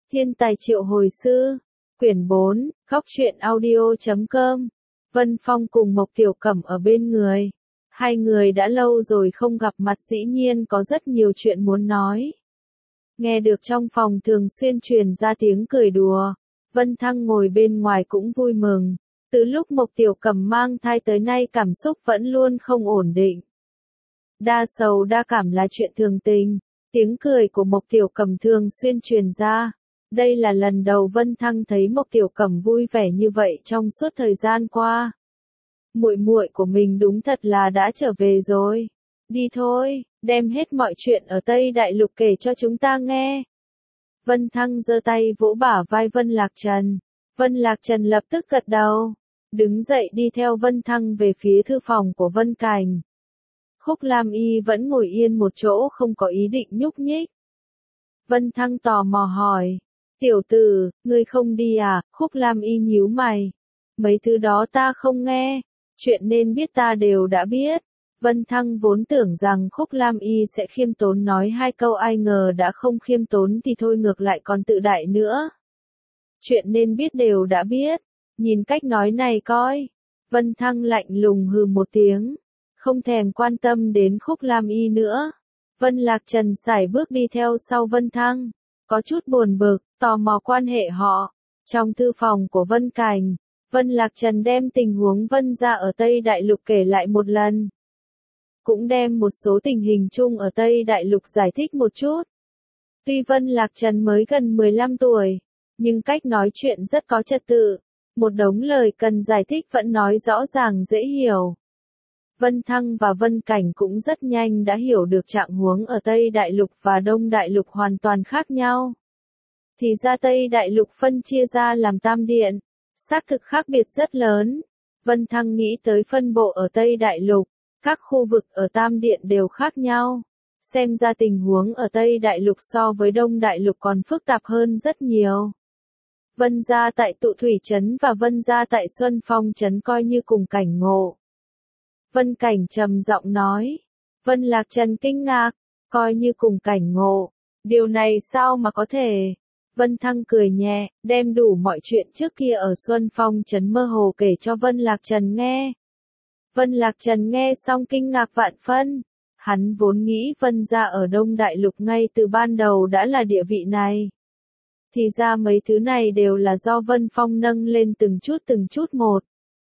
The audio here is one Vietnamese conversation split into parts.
Thiên tài triệu hồi sư, quyển 4, góc truyện audio.com. Vân Phong cùng Mộc Tiểu Cẩm ở bên người. Hai người đã lâu rồi không gặp mặt, dĩ nhiên có rất nhiều chuyện muốn nói. Nghe được trong phòng thường xuyên truyền ra tiếng cười đùa, Vân Thăng ngồi bên ngoài cũng vui mừng. Từ lúc Mộc Tiểu Cẩm mang thai tới nay cảm xúc vẫn luôn không ổn định. Đa sầu đa cảm là chuyện thường tình, tiếng cười của Mộc Tiểu Cẩm thường xuyên truyền ra. Đây là lần đầu Vân Thăng thấy Mộc Tiểu Cẩm vui vẻ như vậy trong suốt thời gian qua. Muội muội của mình đúng thật là đã trở về rồi. Đi thôi, đem hết mọi chuyện ở Tây Đại Lục kể cho chúng ta nghe. Vân Thăng giơ tay vỗ bả vai Vân Lạc Trần. Vân Lạc Trần lập tức gật đầu, đứng dậy đi theo Vân Thăng về phía thư phòng của Vân Cảnh. Khúc Lam Y vẫn ngồi yên một chỗ không có ý định nhúc nhích. Vân Thăng tò mò hỏi, tiểu tử, ngươi không đi à? Khúc Lam Y nhíu mày. Mấy thứ đó ta không nghe, chuyện nên biết ta đều đã biết. Vân Thăng vốn tưởng rằng Khúc Lam Y sẽ khiêm tốn nói hai câu, ai ngờ đã không khiêm tốn thì thôi ngược lại còn tự đại nữa. Chuyện nên biết đều đã biết, nhìn cách nói này coi. Vân Thăng lạnh lùng hừ một tiếng, không thèm quan tâm đến Khúc Lam Y nữa. Vân Lạc Trần sải bước đi theo sau Vân Thăng, có chút buồn bực, tò mò quan hệ họ. Trong thư phòng của Vân Cảnh, Vân Lạc Trần đem tình huống Vân gia ở Tây Đại Lục kể lại một lần. Cũng đem một số tình hình chung ở Tây Đại Lục giải thích một chút. Tuy Vân Lạc Trần mới gần 15 tuổi, nhưng cách nói chuyện rất có trật tự. Một đống lời cần giải thích vẫn nói rõ ràng dễ hiểu. Vân Thăng và Vân Cảnh cũng rất nhanh đã hiểu được trạng huống ở Tây Đại Lục và Đông Đại Lục hoàn toàn khác nhau. Thì ra Tây Đại Lục phân chia ra làm tam điện, xác thực khác biệt rất lớn. Vân Thăng nghĩ tới phân bộ ở Tây Đại Lục, các khu vực ở tam điện đều khác nhau. Xem ra tình huống ở Tây Đại Lục so với Đông Đại Lục còn phức tạp hơn rất nhiều. Vân gia tại Tụ Thủy Trấn và Vân gia tại Xuân Phong Trấn coi như cùng cảnh ngộ. Vân Cảnh trầm giọng nói. Vân Lạc Trần kinh ngạc, coi như cùng cảnh ngộ. Điều này sao mà có thể? Vân Thăng cười nhẹ, đem đủ mọi chuyện trước kia ở Xuân Phong Trấn mơ hồ kể cho Vân Lạc Trần nghe. Vân Lạc Trần nghe xong kinh ngạc vạn phân. Hắn vốn nghĩ Vân gia ở Đông Đại Lục ngay từ ban đầu đã là địa vị này. Thì ra mấy thứ này đều là do Vân Phong nâng lên từng chút một.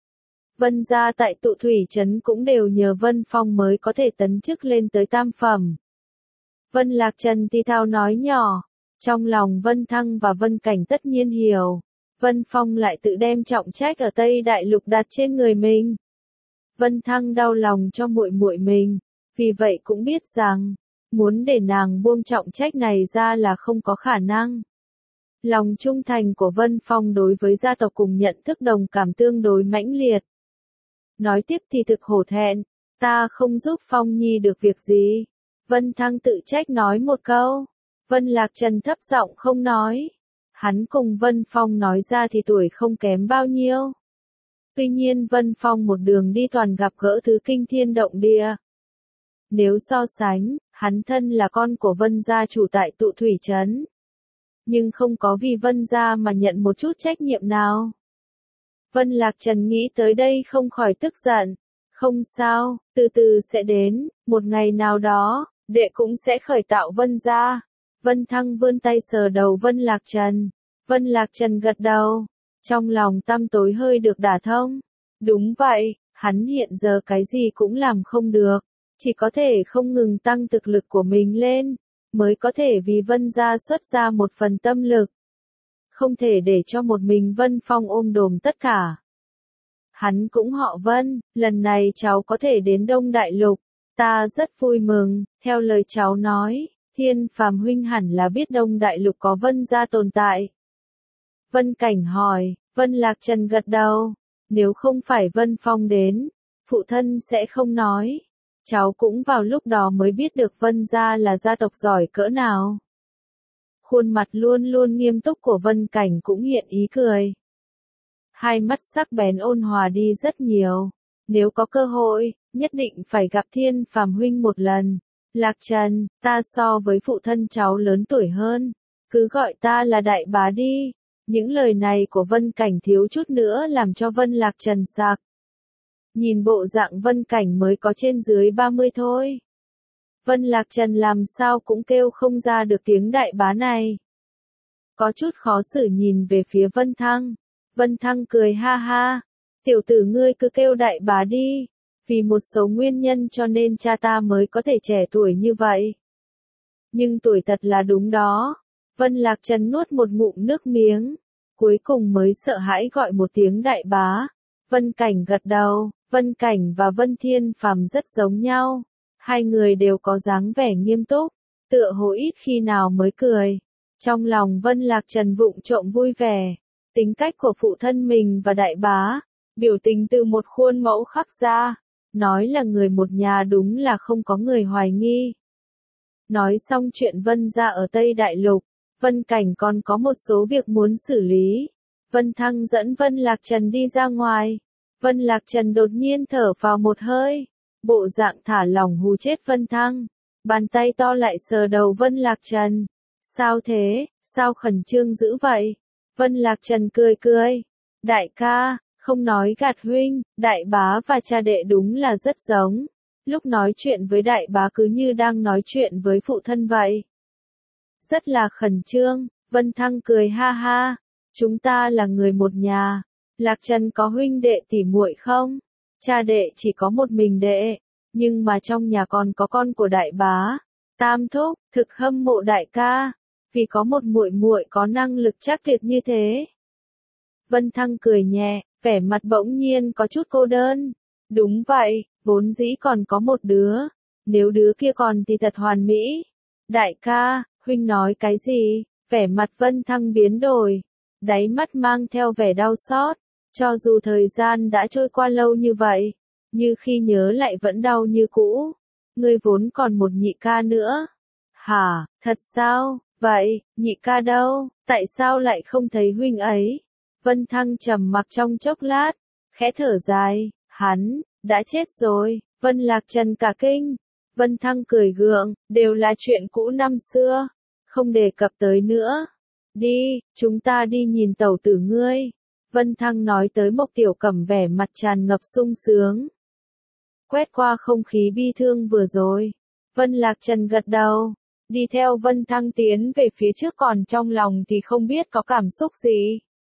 Vân gia tại Tụ Thủy Trấn cũng đều nhờ Vân Phong mới có thể tấn chức lên tới tam phẩm. Vân Lạc Trần thì thào nói nhỏ. Trong lòng Vân Thăng và Vân Cảnh tất nhiên hiểu. Vân Phong lại tự đem trọng trách ở Tây Đại Lục đặt trên người mình. Vân Thăng đau lòng cho muội muội mình, vì vậy cũng biết rằng, muốn để nàng buông trọng trách này ra là không có khả năng. Lòng trung thành của Vân Phong đối với gia tộc cùng nhận thức đồng cảm tương đối mãnh liệt. Nói tiếp thì thực hổ thẹn, ta không giúp Phong Nhi được việc gì. Vân Thăng tự trách nói một câu. Vân Lạc Trần thấp giọng không nói. Hắn cùng Vân Phong nói ra thì tuổi không kém bao nhiêu. Tuy nhiên Vân Phong một đường đi toàn gặp gỡ thứ kinh thiên động địa. Nếu so sánh, hắn thân là con của Vân gia chủ tại Tụ Thủy Trấn. Nhưng không có vì Vân gia mà nhận một chút trách nhiệm nào. Vân Lạc Trần nghĩ tới đây không khỏi tức giận. Không sao, từ từ sẽ đến, một ngày nào đó, đệ cũng sẽ khởi tạo Vân gia. Vân Thăng vươn tay sờ đầu Vân Lạc Trần. Vân Lạc Trần gật đầu. Trong lòng tăm tối hơi được đả thông. Đúng vậy, hắn hiện giờ cái gì cũng làm không được. Chỉ có thể không ngừng tăng thực lực của mình lên. Mới có thể vì Vân gia xuất ra một phần tâm lực. Không thể để cho một mình Vân Phong ôm đồm tất cả. Hắn cũng họ Vân, lần này cháu có thể đến Đông Đại Lục. Ta rất vui mừng, theo lời cháu nói, Thiên Phàm huynh hẳn là biết Đông Đại Lục có Vân gia tồn tại. Vân Cảnh hỏi, Vân Lạc Trần gật đầu. Nếu không phải Vân Phong đến, phụ thân sẽ không nói. Cháu cũng vào lúc đó mới biết được Vân gia là gia tộc giỏi cỡ nào. Khuôn mặt luôn luôn nghiêm túc của Vân Cảnh cũng hiện ý cười. Hai mắt sắc bén ôn hòa đi rất nhiều. Nếu có cơ hội, nhất định phải gặp Thiên Phàm huynh một lần. Lạc Trần, ta so với phụ thân cháu lớn tuổi hơn. Cứ gọi ta là đại bá đi. Những lời này của Vân Cảnh thiếu chút nữa làm cho Vân Lạc Trần sặc. Nhìn bộ dạng Vân Cảnh mới có trên dưới 30 thôi. Vân Lạc Trần làm sao cũng kêu không ra được tiếng đại bá này. Có chút khó xử nhìn về phía Vân Thăng. Vân Thăng cười ha ha. Tiểu tử ngươi cứ kêu đại bá đi. Vì một số nguyên nhân cho nên cha ta mới có thể trẻ tuổi như vậy. Nhưng tuổi thật là đúng đó. Vân Lạc Trần nuốt một ngụm nước miếng. Cuối cùng mới sợ hãi gọi một tiếng đại bá. Vân Cảnh gật đầu. Vân Cảnh và Vân Thiên Phàm rất giống nhau. Hai người đều có dáng vẻ nghiêm túc. Tựa hồ ít khi nào mới cười. Trong lòng Vân Lạc Trần vụng trộm vui vẻ. Tính cách của phụ thân mình và đại bá. Biểu tình từ một khuôn mẫu khắc ra. Nói là người một nhà đúng là không có người hoài nghi. Nói xong chuyện Vân gia ở Tây Đại Lục. Vân Cảnh còn có một số việc muốn xử lý. Vân Thăng dẫn Vân Lạc Trần đi ra ngoài. Vân Lạc Trần đột nhiên thở vào một hơi. Bộ dạng thả lỏng hù chết Vân Thăng. Bàn tay to lại sờ đầu Vân Lạc Trần. Sao thế, sao khẩn trương dữ vậy? Vân Lạc Trần cười cười. Đại ca, không nói gạt huynh, đại bá và cha đệ đúng là rất giống. Lúc nói chuyện với đại bá cứ như đang nói chuyện với phụ thân vậy. Rất là khẩn trương, Vân Thăng cười ha ha. Chúng ta là người một nhà. Lạc Trần có huynh đệ tỉ muội không? Cha đệ chỉ có một mình đệ, nhưng mà trong nhà còn có con của đại bá. Tam thúc, thực hâm mộ đại ca, vì có một muội muội có năng lực chắc tuyệt như thế. Vân Thăng cười nhẹ, vẻ mặt bỗng nhiên có chút cô đơn. Đúng vậy, vốn dĩ còn có một đứa, nếu đứa kia còn thì thật hoàn mỹ. Đại ca, huynh nói cái gì? Vẻ mặt Vân Thăng biến đổi, đáy mắt mang theo vẻ đau xót. Cho dù thời gian đã trôi qua lâu như vậy, như khi nhớ lại vẫn đau như cũ. Ngươi vốn còn một nhị ca nữa. Hả, thật sao? Vậy, nhị ca đâu? Tại sao lại không thấy huynh ấy? Vân Thăng trầm mặc trong chốc lát, khẽ thở dài, hắn đã chết rồi. Vân Lạc Trần cả kinh. Vân Thăng cười gượng, đều là chuyện cũ năm xưa, không đề cập tới nữa. Đi, chúng ta đi nhìn tẩu tử ngươi. Vân Thăng nói tới Mộc Tiểu Cẩm vẻ mặt tràn ngập sung sướng. Quét qua không khí bi thương vừa rồi. Vân Lạc Trần gật đầu, đi theo Vân Thăng tiến về phía trước, còn trong lòng thì không biết có cảm xúc gì.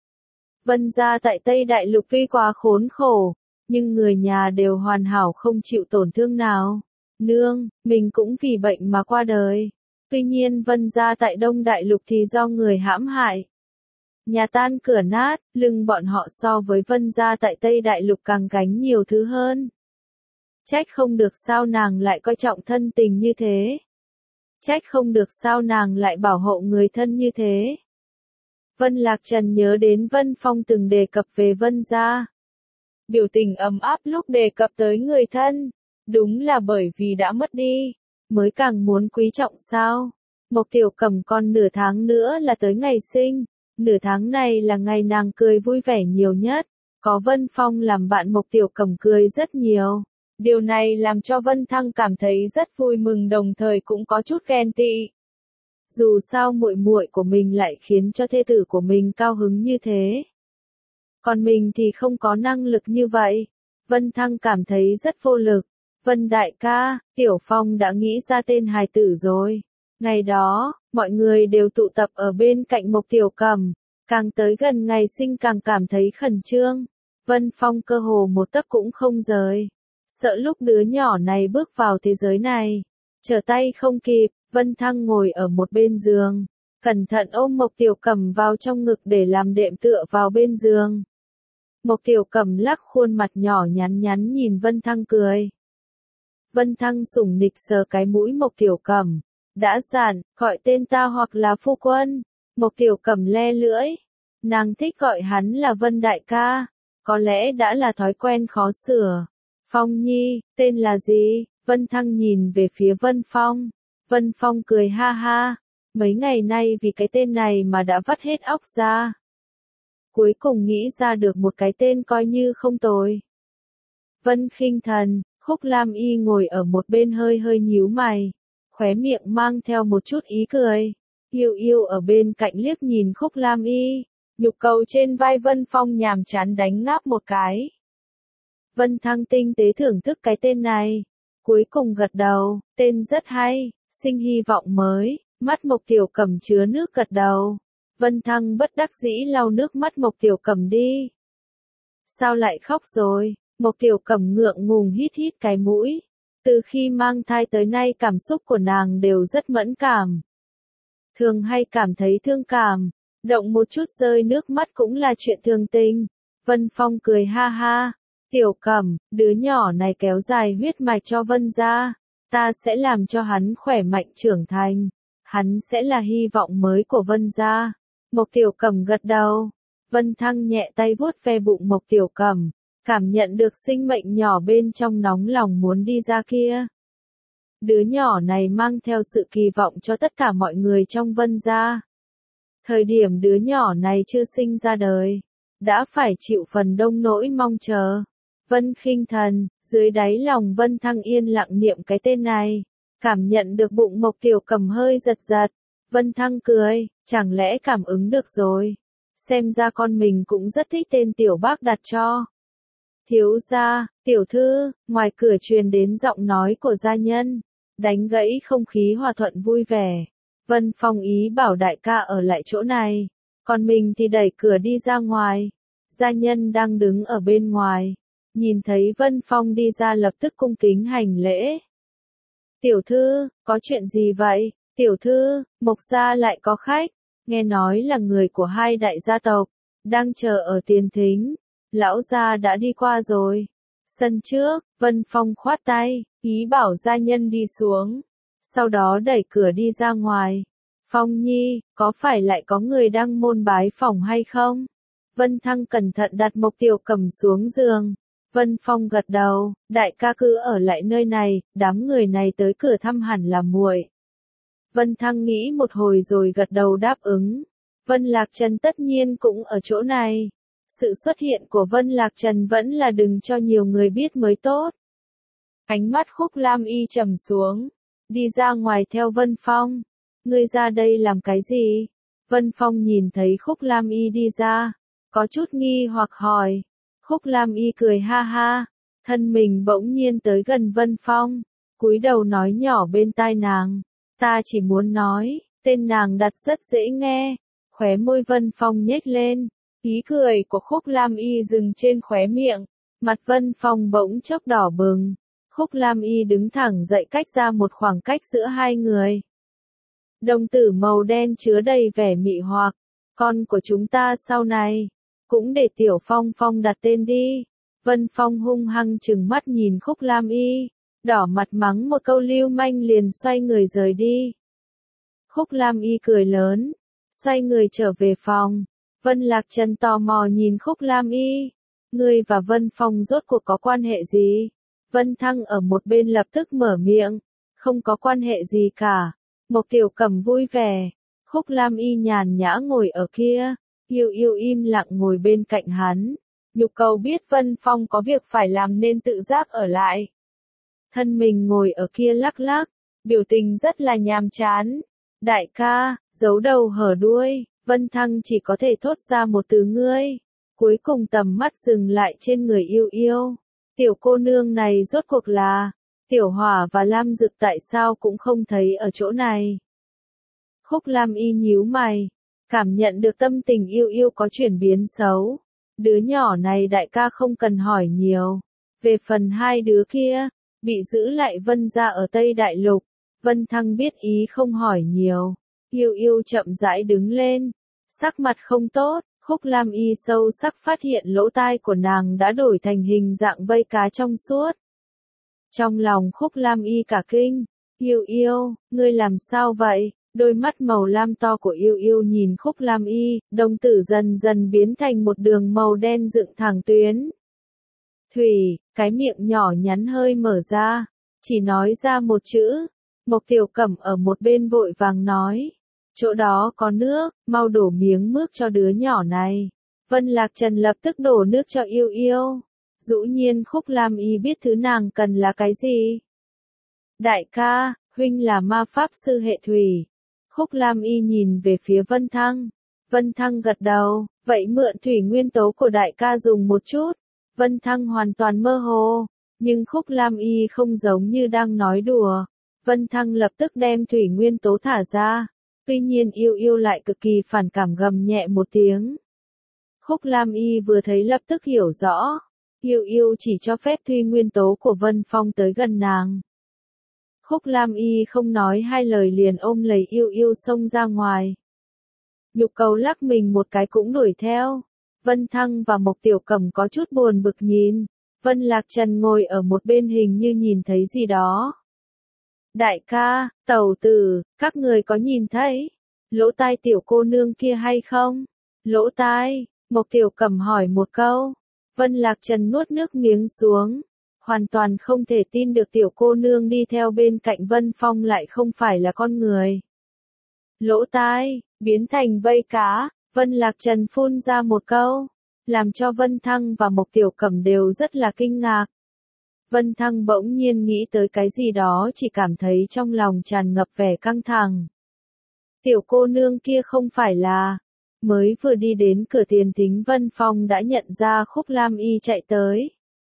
Vân gia tại Tây Đại Lục tuy quá khốn khổ, nhưng người nhà đều hoàn hảo không chịu tổn thương nào. Nương, mình cũng vì bệnh mà qua đời. Tuy nhiên Vân gia tại Đông Đại Lục thì do người hãm hại. Nhà tan cửa nát, lưng bọn họ so với Vân gia tại Tây Đại Lục càng gánh nhiều thứ hơn. Trách không được sao nàng lại coi trọng thân tình như thế. Trách không được sao nàng lại bảo hộ người thân như thế. Vân Lạc Trần nhớ đến Vân Phong từng đề cập về Vân gia. Biểu tình ấm áp lúc đề cập tới người thân. Đúng là bởi vì đã mất đi, mới càng muốn quý trọng sao. Mộc Tiểu Cẩm còn nửa tháng nữa là tới ngày sinh. Nửa tháng này là ngày nàng cười vui vẻ nhiều nhất. Có Vân Phong làm bạn Mộc Tiểu Cẩm cười rất nhiều. Điều này làm cho Vân Thăng cảm thấy rất vui mừng, đồng thời cũng có chút ghen tị. Dù sao muội muội của mình lại khiến cho thê tử của mình cao hứng như thế. Còn mình thì không có năng lực như vậy. Vân Thăng cảm thấy rất vô lực. Vân đại ca, Tiểu Phong đã nghĩ ra tên hài tử rồi. Ngày đó, mọi người đều tụ tập ở bên cạnh Mộc Tiểu Cẩm. Càng tới gần ngày sinh càng cảm thấy khẩn trương. Vân Phong cơ hồ một tấc cũng không rời. Sợ lúc đứa nhỏ này bước vào thế giới này, trở tay không kịp. Vân Thăng ngồi ở một bên giường, cẩn thận ôm Mộc Tiểu Cẩm vào trong ngực để làm đệm tựa vào bên giường. Mộc Tiểu Cẩm lắc khuôn mặt nhỏ nhắn nhắn nhìn Vân Thăng cười. Vân Thăng sủng nịch sờ cái mũi Mộc Tiểu Cẩm. Đã dặn, gọi tên ta hoặc là phu quân. Mộc Tiểu Cẩm le lưỡi. Nàng thích gọi hắn là Vân đại ca. Có lẽ đã là thói quen khó sửa. Phong Nhi, tên là gì? Vân Thăng nhìn về phía Vân Phong. Vân Phong cười ha ha. Mấy ngày nay vì cái tên này mà đã vắt hết óc ra. Cuối cùng nghĩ ra được một cái tên coi như không tồi. Vân Khinh Thần. Khúc Lam Y ngồi ở một bên hơi hơi nhíu mày. Khóe miệng mang theo một chút ý cười. Yêu yêu ở bên cạnh liếc nhìn Khúc Lam Y, nhục cầu trên vai Vân Phong nhàm chán đánh ngáp một cái. Vân Thăng tinh tế thưởng thức cái tên này, cuối cùng gật đầu, tên rất hay, sinh hy vọng mới, mắt Mộc Tiểu Cẩm chứa nước gật đầu. Vân Thăng bất đắc dĩ lau nước mắt Mộc Tiểu Cẩm đi. Sao lại khóc rồi? Mộc Tiểu Cẩm ngượng ngùng hít hít cái mũi. Từ khi mang thai tới nay cảm xúc của nàng đều rất mẫn cảm. Thường hay cảm thấy thương cảm, động một chút rơi nước mắt cũng là chuyện thường tình. Vân Phong cười ha ha, Tiểu Cẩm, đứa nhỏ này kéo dài huyết mạch cho Vân gia, ta sẽ làm cho hắn khỏe mạnh trưởng thành, hắn sẽ là hy vọng mới của Vân gia. Mộc Tiểu Cẩm gật đầu, Vân Thăng nhẹ tay vuốt ve bụng Mộc Tiểu Cẩm, cảm nhận được sinh mệnh nhỏ bên trong nóng lòng muốn đi ra kia. Đứa nhỏ này mang theo sự kỳ vọng cho tất cả mọi người trong Vân gia. Thời điểm đứa nhỏ này chưa sinh ra đời, đã phải chịu phần đông nỗi mong chờ. Vân Khinh Thần, dưới đáy lòng Vân Thăng yên lặng niệm cái tên này, cảm nhận được bụng Mộc Tiểu Cẩm hơi giật giật. Vân Thăng cười, chẳng lẽ cảm ứng được rồi. Xem ra con mình cũng rất thích tên tiểu bác đặt cho. Thiếu gia, tiểu thư, ngoài cửa truyền đến giọng nói của gia nhân, đánh gãy không khí hòa thuận vui vẻ. Vân Phong ý bảo đại ca ở lại chỗ này, còn mình thì đẩy cửa đi ra ngoài. Gia nhân đang đứng ở bên ngoài, nhìn thấy Vân Phong đi ra lập tức cung kính hành lễ. Tiểu thư, có chuyện gì vậy? Tiểu thư, Mộc gia lại có khách, nghe nói là người của hai đại gia tộc, đang chờ ở tiền thính. Lão gia đã đi qua rồi. Sân trước, Vân Phong khoát tay, ý bảo gia nhân đi xuống. Sau đó đẩy cửa đi ra ngoài. Phong Nhi, có phải lại có người đang môn bái phỏng hay không? Vân Thăng cẩn thận đặt Mộc Tiểu Cẩm xuống giường. Vân Phong gật đầu, đại ca cứ ở lại nơi này, đám người này tới cửa thăm hẳn là muội. Vân Thăng nghĩ một hồi rồi gật đầu đáp ứng. Vân Lạc Trần tất nhiên cũng ở chỗ này. Sự xuất hiện của Vân Lạc Trần vẫn là đừng cho nhiều người biết mới tốt. Ánh mắt Khúc Lam Y trầm xuống, đi ra ngoài theo Vân Phong. Ngươi ra đây làm cái gì? Vân Phong nhìn thấy Khúc Lam Y đi ra, có chút nghi hoặc hỏi. Khúc Lam Y cười ha ha, thân mình bỗng nhiên tới gần Vân Phong, cúi đầu nói nhỏ bên tai nàng. Ta chỉ muốn nói, tên nàng đặt rất dễ nghe. Khóe môi Vân Phong nhếch lên, ý cười của Khúc Lam Y dừng trên khóe miệng, mặt Vân Phong bỗng chốc đỏ bừng. Khúc Lam Y đứng thẳng dậy cách ra một khoảng cách giữa hai người. Đồng tử màu đen chứa đầy vẻ mị hoặc, con của chúng ta sau này, cũng để Tiểu Phong Phong đặt tên đi. Vân Phong hung hăng trừng mắt nhìn Khúc Lam Y, đỏ mặt mắng một câu lưu manh liền xoay người rời đi. Khúc Lam Y cười lớn, xoay người trở về phòng. Vân Lạc Trần tò mò nhìn Khúc Lam Y. Ngươi và Vân Phong rốt cuộc có quan hệ gì? Vân Thăng ở một bên lập tức mở miệng. Không có quan hệ gì cả. Mộc Tiểu Cẩm vui vẻ. Khúc Lam Y nhàn nhã ngồi ở kia. Yêu yêu im lặng ngồi bên cạnh hắn. Nhục cầu biết Vân Phong có việc phải làm nên tự giác ở lại. Thân mình ngồi ở kia lắc lắc. Biểu tình rất là nhàm chán. Đại ca, giấu đầu hở đuôi. Vân Thăng chỉ có thể thốt ra một từ ngươi. Cuối cùng tầm mắt dừng lại trên người yêu yêu. Tiểu cô nương này rốt cuộc là, Tiểu Hỏa và Lam Dực tại sao cũng không thấy ở chỗ này. Khúc Lam Y nhíu mày, cảm nhận được tâm tình yêu yêu có chuyển biến xấu. Đứa nhỏ này đại ca không cần hỏi nhiều. Về phần hai đứa kia, bị giữ lại Vân gia ở Tây Đại Lục. Vân Thăng biết ý không hỏi nhiều. Yêu yêu chậm rãi đứng lên, sắc mặt không tốt. Khúc Lam Y sâu sắc phát hiện lỗ tai của nàng đã đổi thành hình dạng vây cá trong suốt. Trong lòng Khúc Lam Y cả kinh. Yêu yêu, ngươi làm sao vậy? Đôi mắt màu lam to của yêu yêu nhìn Khúc Lam Y, đồng tử dần dần biến thành một đường màu đen dựng thẳng tuyến. Thủy, cái miệng nhỏ nhắn hơi mở ra, chỉ nói ra một chữ. Mộc Tiểu Cẩm ở một bên vội vàng nói. Chỗ đó có nước, mau đổ miếng nước cho đứa nhỏ này. Vân Lạc Trần lập tức đổ nước cho yêu yêu. Dĩ nhiên Khúc Lam Y biết thứ nàng cần là cái gì. Đại ca, huynh là ma pháp sư hệ thủy. Khúc Lam Y nhìn về phía Vân Thăng. Vân Thăng gật đầu, vậy mượn thủy nguyên tố của đại ca dùng một chút. Vân Thăng hoàn toàn mơ hồ, nhưng Khúc Lam Y không giống như đang nói đùa. Vân Thăng lập tức đem thủy nguyên tố thả ra. Tuy nhiên Yêu Yêu lại cực kỳ phản cảm gầm nhẹ một tiếng. Khúc Lam Y vừa thấy lập tức hiểu rõ. Yêu Yêu chỉ cho phép thủy nguyên tố của Vân Phong tới gần nàng. Khúc Lam Y không nói hai lời liền ôm lấy Yêu Yêu xông ra ngoài. Nhục Cầu lắc mình một cái cũng đuổi theo. Vân Thăng và Mộc Tiểu Cẩm có chút buồn bực nhìn. Vân Lạc Trần ngồi ở một bên hình như nhìn thấy gì đó. Đại ca, tẩu tử, các người có nhìn thấy lỗ tai tiểu cô nương kia hay không? Lỗ tai, Mộc Tiểu Cẩm hỏi một câu. Vân Lạc Trần nuốt nước miếng xuống. Hoàn toàn không thể tin được tiểu cô nương đi theo bên cạnh Vân Phong lại không phải là con người. Lỗ tai, biến thành vây cá, Vân Lạc Trần phun ra một câu, làm cho Vân Thăng và Mộc Tiểu Cẩm đều rất là kinh ngạc. Vân Thăng bỗng nhiên nghĩ tới cái gì đó chỉ cảm thấy trong lòng tràn ngập vẻ căng thẳng. Tiểu cô nương kia không phải là... Mới vừa đi đến cửa tiền thính Vân Phong đã nhận ra Khúc Lam Y chạy tới.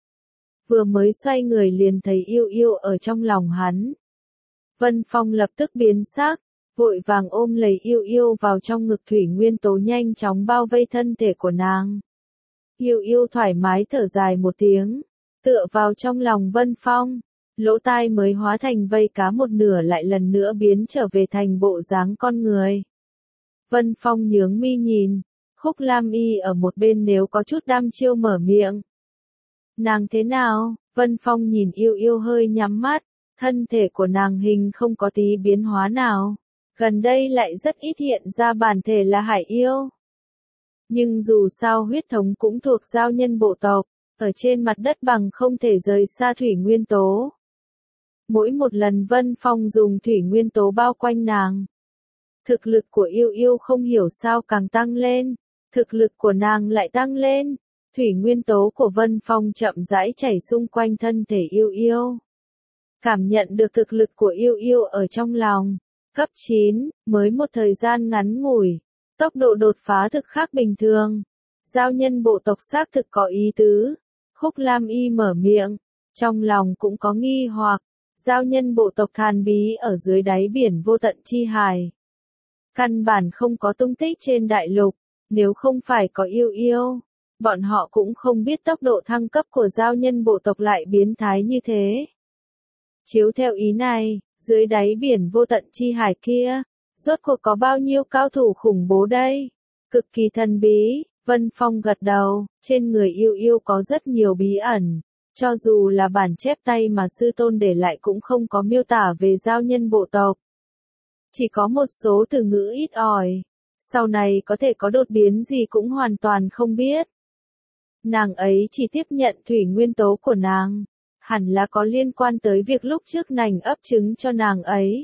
Vừa mới xoay người liền thấy Yêu Yêu ở trong lòng hắn. Vân Phong lập tức biến sắc, vội vàng ôm lấy Yêu Yêu vào trong ngực thủy nguyên tố nhanh chóng bao vây thân thể của nàng. Yêu Yêu thoải mái thở dài một tiếng, tựa vào trong lòng Vân Phong, lỗ tai mới hóa thành vây cá một nửa lại lần nữa biến trở về thành bộ dáng con người. Vân Phong nhướng mi nhìn, Khúc Lam Y ở một bên nếu có chút đăm chiêu mở miệng. Nàng thế nào? Vân Phong nhìn Yêu Yêu hơi nhắm mắt, thân thể của nàng hình không có tí biến hóa nào. Gần đây lại rất ít hiện ra bản thể là hải yêu. Nhưng dù sao huyết thống cũng thuộc giao nhân bộ tộc, ở trên mặt đất bằng không thể rời xa thủy nguyên tố. Mỗi một lần Vân Phong dùng thủy nguyên tố bao quanh nàng, thực lực của Yêu Yêu không hiểu sao càng tăng lên, thực lực của nàng lại tăng lên. Thủy nguyên tố của Vân Phong chậm rãi chảy xung quanh thân thể Yêu Yêu. Cảm nhận được thực lực của Yêu Yêu ở trong lòng. Cấp 9, mới một thời gian ngắn ngủi. Tốc độ đột phá thực khác bình thường. Giao nhân bộ tộc xác thực có ý tứ. Khúc Lam Y mở miệng. Trong lòng cũng có nghi hoặc. Giao nhân bộ tộc Thàn Bí ở dưới đáy biển vô tận chi hải. Căn bản không có tung tích trên đại lục. Nếu không phải có Yêu Yêu, bọn họ cũng không biết tốc độ thăng cấp của giao nhân bộ tộc lại biến thái như thế. Chiếu theo ý này, dưới đáy biển vô tận chi hải kia, rốt cuộc có bao nhiêu cao thủ khủng bố đây? Cực kỳ thần bí, Vân Phong gật đầu, trên người Yêu Yêu có rất nhiều bí ẩn. Cho dù là bản chép tay mà sư tôn để lại cũng không có miêu tả về giao nhân bộ tộc. Chỉ có một số từ ngữ ít ỏi. Sau này có thể có đột biến gì cũng hoàn toàn không biết. Nàng ấy chỉ tiếp nhận thủy nguyên tố của nàng. Hẳn là có liên quan tới việc lúc trước nành ấp trứng cho nàng ấy.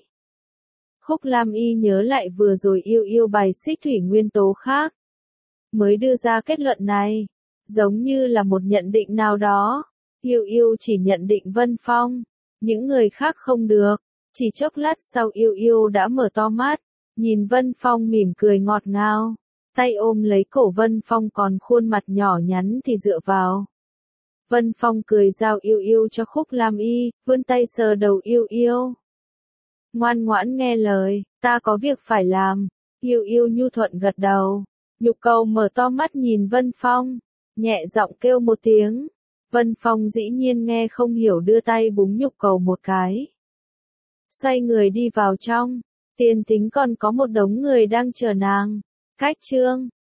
Khúc Lam Y nhớ lại vừa rồi Yêu Yêu bài xích thủy nguyên tố khác. Mới đưa ra kết luận này. Giống như là một nhận định nào đó. Yêu Yêu chỉ nhận định Vân Phong. Những người khác không được. Chỉ chốc lát sau Yêu Yêu đã mở to mắt. Nhìn Vân Phong mỉm cười ngọt ngào. Tay ôm lấy cổ Vân Phong còn khuôn mặt nhỏ nhắn thì dựa vào. Vân Phong cười giao Yêu Yêu cho Khúc Lam Y, vươn tay sờ đầu Yêu Yêu. Ngoan ngoãn nghe lời, ta có việc phải làm. Yêu Yêu nhu thuận gật đầu. Nhục Cầu mở to mắt nhìn Vân Phong, nhẹ giọng kêu một tiếng. Vân Phong dĩ nhiên nghe không hiểu đưa tay búng Nhục Cầu một cái. Xoay người đi vào trong, tiền tính còn có một đống người đang chờ nàng. Cách chương